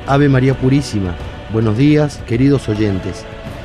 Ave María Purísima. Buenos días, queridos oyentes.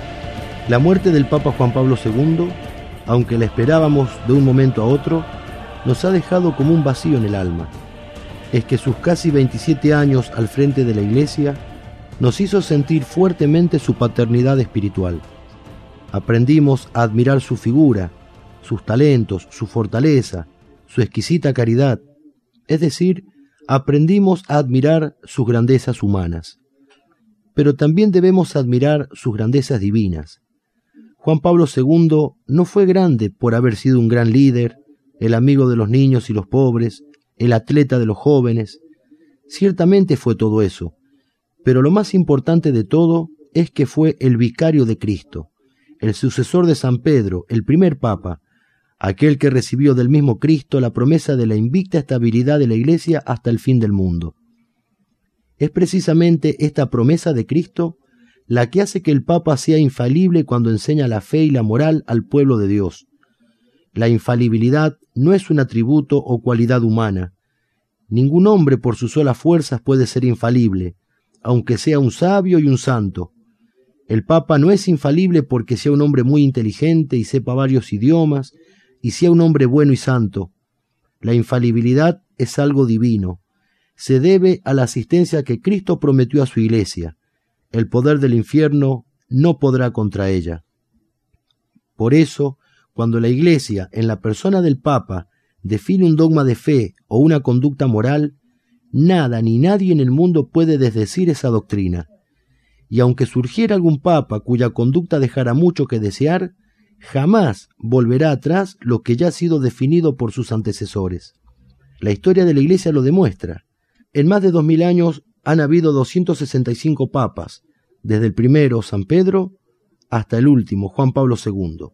La muerte del Papa Juan Pablo II, aunque la esperábamos de un momento a otro, nos ha dejado como un vacío en el alma. Es que sus casi 27 años al frente de la Iglesia nos hizo sentir fuertemente su paternidad espiritual. Aprendimos a admirar su figura, sus talentos, su fortaleza, su exquisita caridad, es decir, aprendimos a admirar sus grandezas humanas. Pero también debemos admirar sus grandezas divinas. Juan Pablo II no fue grande por haber sido un gran líder, el amigo de los niños y los pobres, el atleta de los jóvenes. Ciertamente fue todo eso, pero lo más importante de todo es que fue el vicario de Cristo, el sucesor de San Pedro, el primer papa, aquel que recibió del mismo Cristo la promesa de la invicta estabilidad de la Iglesia hasta el fin del mundo. Es precisamente esta promesa de Cristo la que hace que el Papa sea infalible cuando enseña la fe y la moral al pueblo de Dios. La infalibilidad no es un atributo o cualidad humana. Ningún hombre por sus solas fuerzas puede ser infalible, aunque sea un sabio y un santo. El Papa no es infalible porque sea un hombre muy inteligente y sepa varios idiomas, y sea un hombre bueno y santo. La infalibilidad es algo divino. Se debe a la asistencia que Cristo prometió a su Iglesia. El poder del infierno no podrá contra ella. Por eso, cuando la Iglesia, en la persona del Papa, define un dogma de fe o una conducta moral, nada ni nadie en el mundo puede desdecir esa doctrina. Y aunque surgiera algún Papa cuya conducta dejara mucho que desear, jamás volverá atrás lo que ya ha sido definido por sus antecesores. La historia de la Iglesia lo demuestra. En más de 2000 años han habido 265 papas, desde el primero, San Pedro, hasta el último, Juan Pablo II.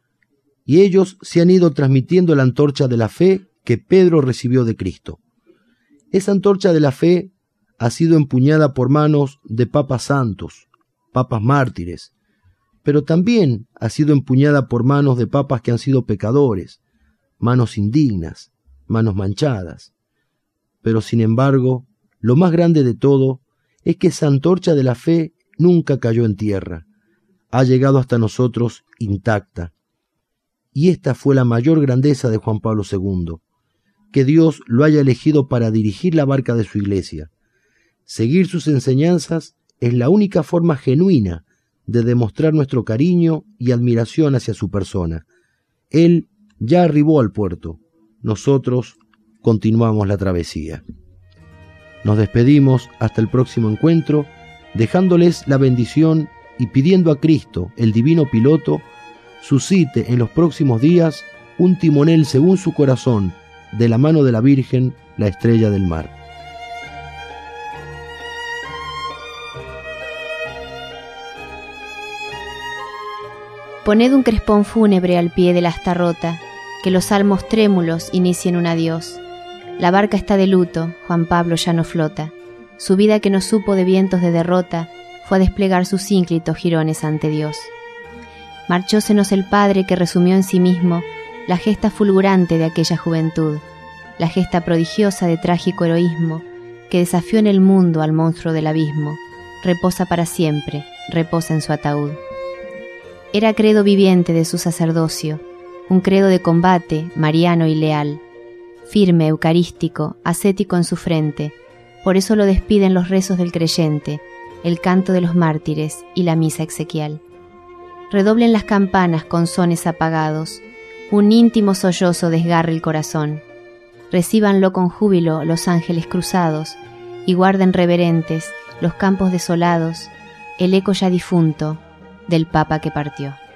Y ellos se han ido transmitiendo la antorcha de la fe que Pedro recibió de Cristo. Esa antorcha de la fe ha sido empuñada por manos de papas santos, papas mártires, pero también ha sido empuñada por manos de papas que han sido pecadores, manos indignas, manos manchadas. Pero sin embargo, lo más grande de todo es que esa antorcha de la fe nunca cayó en tierra, ha llegado hasta nosotros intacta. Y esta fue la mayor grandeza de Juan Pablo II, que Dios lo haya elegido para dirigir la barca de su Iglesia. Seguir sus enseñanzas es la única forma genuina de demostrar nuestro cariño y admiración hacia su persona. Él ya arribó al puerto, nosotros continuamos la travesía. Nos despedimos hasta el próximo encuentro, dejándoles la bendición y pidiendo a Cristo, el divino piloto, suscite en los próximos días un timonel según su corazón, de la mano de la Virgen, la estrella del mar. Poned un crespón fúnebre al pie de la asta rota, que los salmos trémulos inicien un adiós. La barca está de luto, Juan Pablo ya no flota. Su vida que no supo de vientos de derrota fue a desplegar sus ínclitos jirones ante Dios. Marchósenos el Padre que resumió en sí mismo la gesta fulgurante de aquella juventud, la gesta prodigiosa de trágico heroísmo que desafió en el mundo al monstruo del abismo. Reposa para siempre, reposa en su ataúd. Era credo viviente de su sacerdocio, un credo de combate, mariano y leal, firme, eucarístico, ascético en su frente. Por eso lo despiden los rezos del creyente, el canto de los mártires y la misa exequial. Redoblen las campanas con sones apagados, un íntimo sollozo desgarre el corazón. Recíbanlo con júbilo los ángeles cruzados y guarden reverentes los campos desolados, el eco ya difunto del Papa que partió.